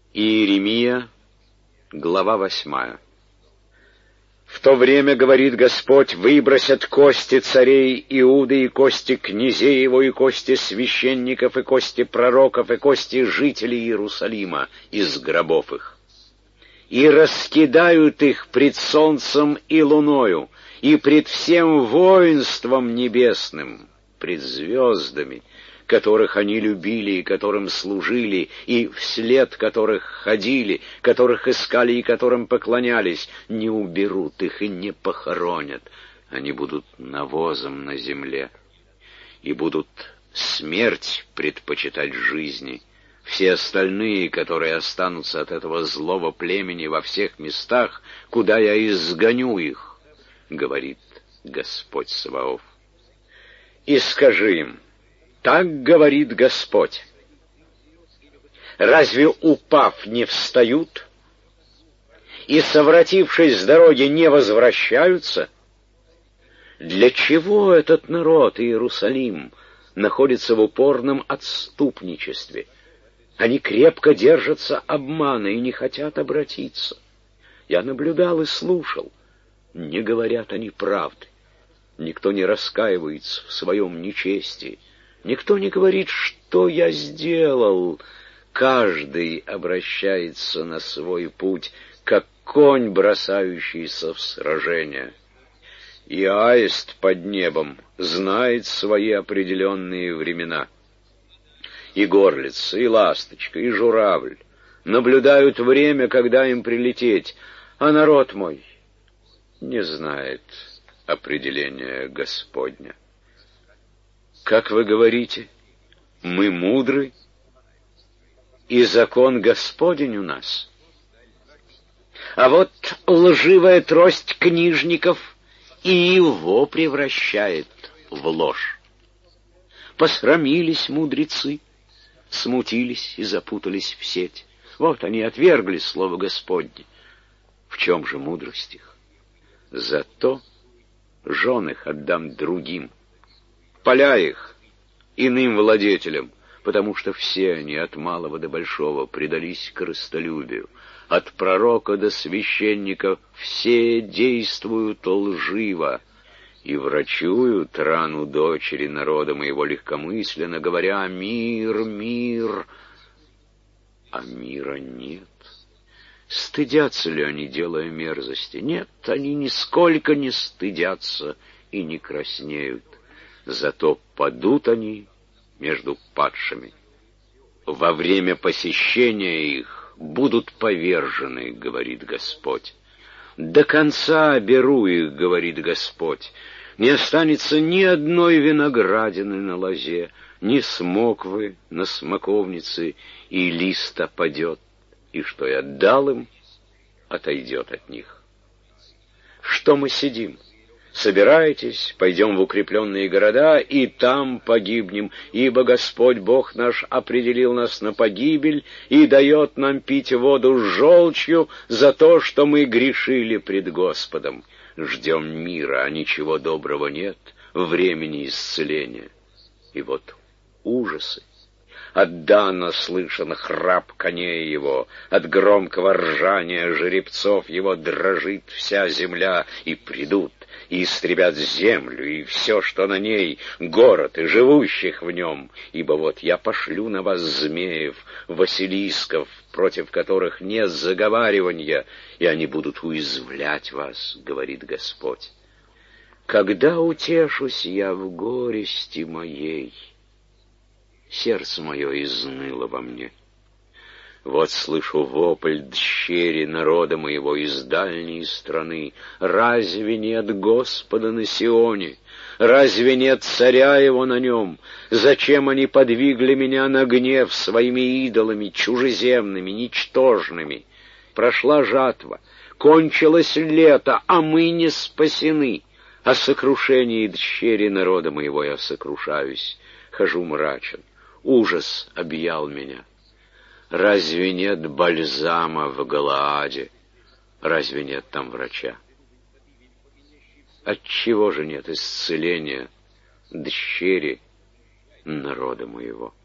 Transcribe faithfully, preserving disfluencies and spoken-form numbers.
Иеремия, глава восьмая. В то время, говорит Господь, выбросят кости царей Иуды и кости князей его, и кости священников, и кости пророков, и кости жителей Иерусалима из гробов их, и раскидают их пред солнцем и луною, и пред всем воинством небесным, пред звездами, которых они любили и которым служили, и вслед которых ходили, которых искали и которым поклонялись, не уберут их и не похоронят. Они будут навозом на земле и будут смерть предпочитать жизни. Все остальные, которые останутся от этого злого племени во всех местах, куда я изгоню их, говорит Господь Саваоф. И скажи им: так говорит Господь: разве, упав, не встают, и, совратившись с дороги, не возвращаются? Для чего этот народ, Иерусалим, находится в упорном отступничестве? Они крепко держатся обмана и не хотят обратиться. Я наблюдал и слушал. Не говорят они правды. Никто не раскаивается в своем нечестии. Никто не говорит, что я сделал. Каждый обращается на свой путь, как конь, бросающийся в сражение. И аист под небом знает свои определенные времена. И горлица, и ласточка, и журавль наблюдают время, когда им прилететь, а народ мой не знает определения Господня. Как вы говорите, мы мудры, и закон Господень у нас. А вот лживая трость книжников и его превращает в ложь. Посрамились мудрецы, смутились и запутались в сеть. Вот они отвергли слово Господне. В чем же мудрость их? Зато жен их отдам другим, поля их иным владетелям, потому что все они от малого до большого предались корыстолюбию. От пророка до священника все действуют лживо и врачуют рану дочери народа моего легкомысленно, говоря: мир, мир, а мира нет. Стыдятся ли они, делая мерзости? Нет, они нисколько не стыдятся и не краснеют. Зато падут они между падшими. Во время посещения их будут повержены, говорит Господь. До конца беру их, говорит Господь. Не останется ни одной виноградины на лозе, ни смоквы на смоковнице, и лист опадет, и что я дал им, отойдет от них. Что мы сидим? Собирайтесь, пойдем в укрепленные города, и там погибнем, ибо Господь Бог наш определил нас на погибель и дает нам пить воду с желчью за то, что мы грешили пред Господом. Ждем мира, а ничего доброго нет, времени исцеления. И вот ужасы. От Дана слышен храп коней его, от громкого ржания жеребцов его дрожит вся земля, и придут, и истребят землю, и все, что на ней, город и живущих в нем. Ибо вот я пошлю на вас змеев, василисков, против которых нет заговаривания, и они будут уязвлять вас, говорит Господь. Когда утешусь я в горести моей, сердце мое изныло во мне. Вот слышу вопль дщери народа моего из дальней страны. Разве нет Господа на Сионе? Разве нет царя его на нем? Зачем они подвигли меня на гнев своими идолами, чужеземными, ничтожными? Прошла жатва, кончилось лето, а мы не спасены. О сокрушении дщери народа моего я сокрушаюсь, хожу мрачен. Ужас объял меня. Разве нет бальзама в Галааде? Разве нет там врача? Отчего же нет исцеления дщери народа моего?